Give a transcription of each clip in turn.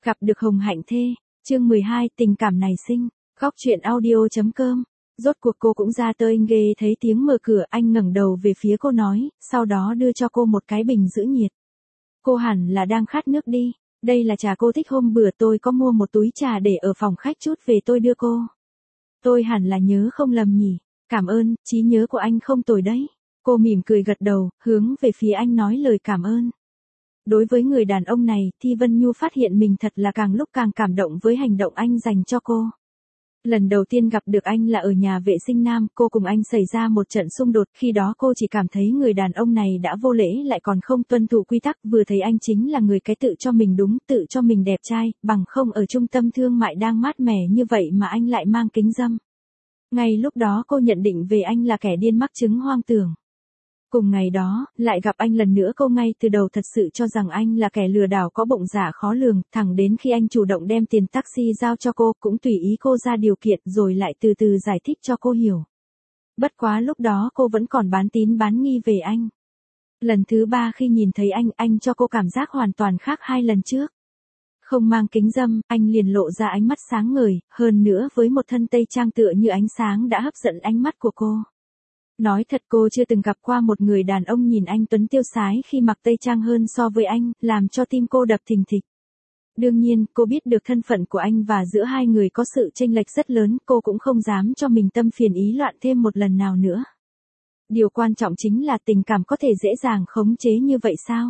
Gặp được Hồng Hạnh Thê, chương 12 tình cảm nảy sinh, góc truyện audio.com. Rốt cuộc cô cũng ra tới ghê thấy tiếng mở cửa, anh ngẩng đầu về phía cô nói, sau đó đưa cho cô một cái bình giữ nhiệt. Cô hẳn là đang khát nước đi, đây là trà cô thích hôm bữa tôi có mua một túi trà để ở phòng khách chút về tôi đưa cô. Tôi hẳn là nhớ không lầm nhỉ, cảm ơn, trí nhớ của anh không tồi đấy. Cô mỉm cười gật đầu, hướng về phía anh nói lời cảm ơn. Đối với người đàn ông này, Thi Vân Nhu phát hiện mình thật là càng lúc càng cảm động với hành động anh dành cho cô. Lần đầu tiên gặp được anh là ở nhà vệ sinh nam, cô cùng anh xảy ra một trận xung đột, khi đó cô chỉ cảm thấy người đàn ông này đã vô lễ lại còn không tuân thủ quy tắc, vừa thấy anh chính là người cái tự cho mình đúng, tự cho mình đẹp trai, bằng không ở trung tâm thương mại đang mát mẻ như vậy mà anh lại mang kính râm. Ngay lúc đó cô nhận định về anh là kẻ điên mắc chứng hoang tưởng. Cùng ngày đó, lại gặp anh lần nữa, cô ngay từ đầu thật sự cho rằng anh là kẻ lừa đảo có bụng dạ khó lường, thẳng đến khi anh chủ động đem tiền taxi giao cho cô, cũng tùy ý cô ra điều kiện rồi lại từ từ giải thích cho cô hiểu. Bất quá lúc đó cô vẫn còn bán tín bán nghi về anh. Lần thứ ba khi nhìn thấy anh cho cô cảm giác hoàn toàn khác hai lần trước. Không mang kính râm, anh liền lộ ra ánh mắt sáng ngời, hơn nữa với một thân tây trang tựa như ánh sáng đã hấp dẫn ánh mắt của cô. Nói thật cô chưa từng gặp qua một người đàn ông nhìn anh tuấn tiêu sái khi mặc tây trang hơn so với anh, làm cho tim cô đập thình thịch. Đương nhiên, cô biết được thân phận của anh và giữa hai người có sự chênh lệch rất lớn, cô cũng không dám cho mình tâm phiền ý loạn thêm một lần nào nữa. Điều quan trọng chính là tình cảm có thể dễ dàng khống chế như vậy sao?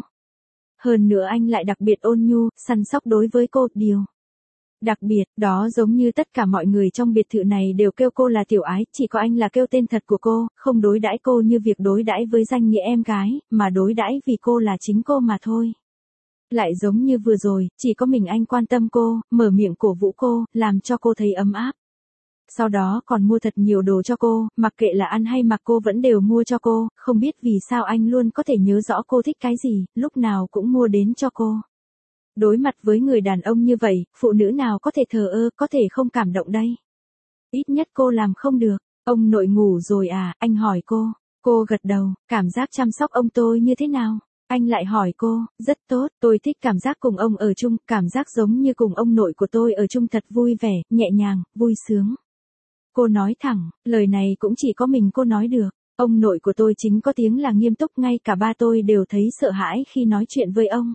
Hơn nữa anh lại đặc biệt ôn nhu, săn sóc đối với cô, điều đặc biệt, đó giống như tất cả mọi người trong biệt thự này đều kêu cô là tiểu ái, chỉ có anh là kêu tên thật của cô, không đối đãi cô như việc đối đãi với danh nghĩa em gái, mà đối đãi vì cô là chính cô mà thôi. Lại giống như vừa rồi, chỉ có mình anh quan tâm cô, mở miệng cổ vũ cô, làm cho cô thấy ấm áp. Sau đó còn mua thật nhiều đồ cho cô, mặc kệ là ăn hay mặc cô vẫn đều mua cho cô, không biết vì sao anh luôn có thể nhớ rõ cô thích cái gì, lúc nào cũng mua đến cho cô. Đối mặt với người đàn ông như vậy, phụ nữ nào có thể thờ ơ, có thể không cảm động đây? Ít nhất cô làm không được. Ông nội ngủ rồi à, anh hỏi cô. Cô gật đầu, cảm giác chăm sóc ông tôi như thế nào? Anh lại hỏi cô, rất tốt, tôi thích cảm giác cùng ông ở chung, cảm giác giống như cùng ông nội của tôi ở chung thật vui vẻ, nhẹ nhàng, vui sướng. Cô nói thẳng, lời này cũng chỉ có mình cô nói được. Ông nội của tôi chính có tiếng là nghiêm túc, ngay cả ba tôi đều thấy sợ hãi khi nói chuyện với ông.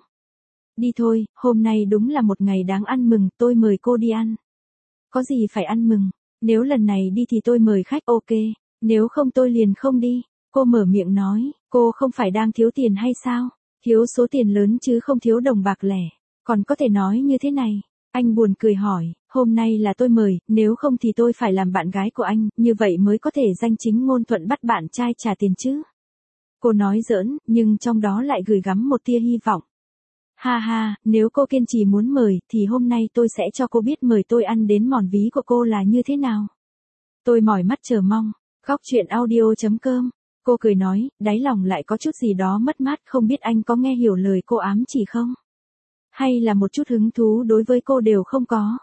Đi thôi, hôm nay đúng là một ngày đáng ăn mừng, tôi mời cô đi ăn. Có gì phải ăn mừng, nếu lần này đi thì tôi mời khách, ok, nếu không tôi liền không đi. Cô mở miệng nói, cô không phải đang thiếu tiền hay sao? Thiếu số tiền lớn chứ không thiếu đồng bạc lẻ, còn có thể nói như thế này. Anh buồn cười hỏi, hôm nay là tôi mời, nếu không thì tôi phải làm bạn gái của anh, như vậy mới có thể danh chính ngôn thuận bắt bạn trai trả tiền chứ. Cô nói giỡn, nhưng trong đó lại gửi gắm một tia hy vọng. Ha ha, nếu cô kiên trì muốn mời, thì hôm nay tôi sẽ cho cô biết mời tôi ăn đến mòn ví của cô là như thế nào. Tôi mỏi mắt chờ mong. Góc truyện audio.com. Cô cười nói, đáy lòng lại có chút gì đó mất mát, không biết anh có nghe hiểu lời cô ám chỉ không? Hay là một chút hứng thú đối với cô đều không có?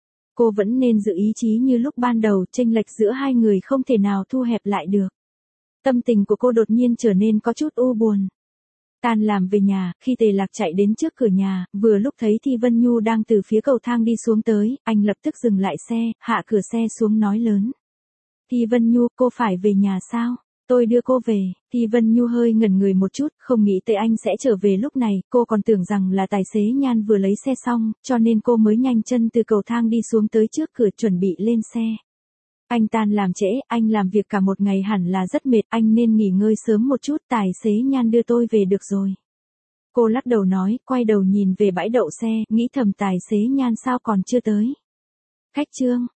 Cô vẫn nên giữ ý chí như lúc ban đầu, chênh lệch giữa hai người không thể nào thu hẹp lại được. Tâm tình của cô đột nhiên trở nên có chút u buồn. Tan làm về nhà, khi Tề Lạc chạy đến trước cửa nhà, vừa lúc thấy Thi Vân Nhu đang từ phía cầu thang đi xuống tới, anh lập tức dừng lại xe, hạ cửa xe xuống nói lớn. Thi Vân Nhu, cô phải về nhà sao? Tôi đưa cô về. Thi Vân Nhu hơi ngẩn người một chút, không nghĩ tới anh sẽ trở về lúc này, cô còn tưởng rằng là tài xế Nhan vừa lấy xe xong, cho nên cô mới nhanh chân từ cầu thang đi xuống tới trước cửa chuẩn bị lên xe. Anh tan làm trễ, anh làm việc cả một ngày hẳn là rất mệt, anh nên nghỉ ngơi sớm một chút, tài xế Nhan đưa tôi về được rồi. Cô lắc đầu nói, quay đầu nhìn về bãi đậu xe, nghĩ thầm tài xế Nhan sao còn chưa tới. Khách trương,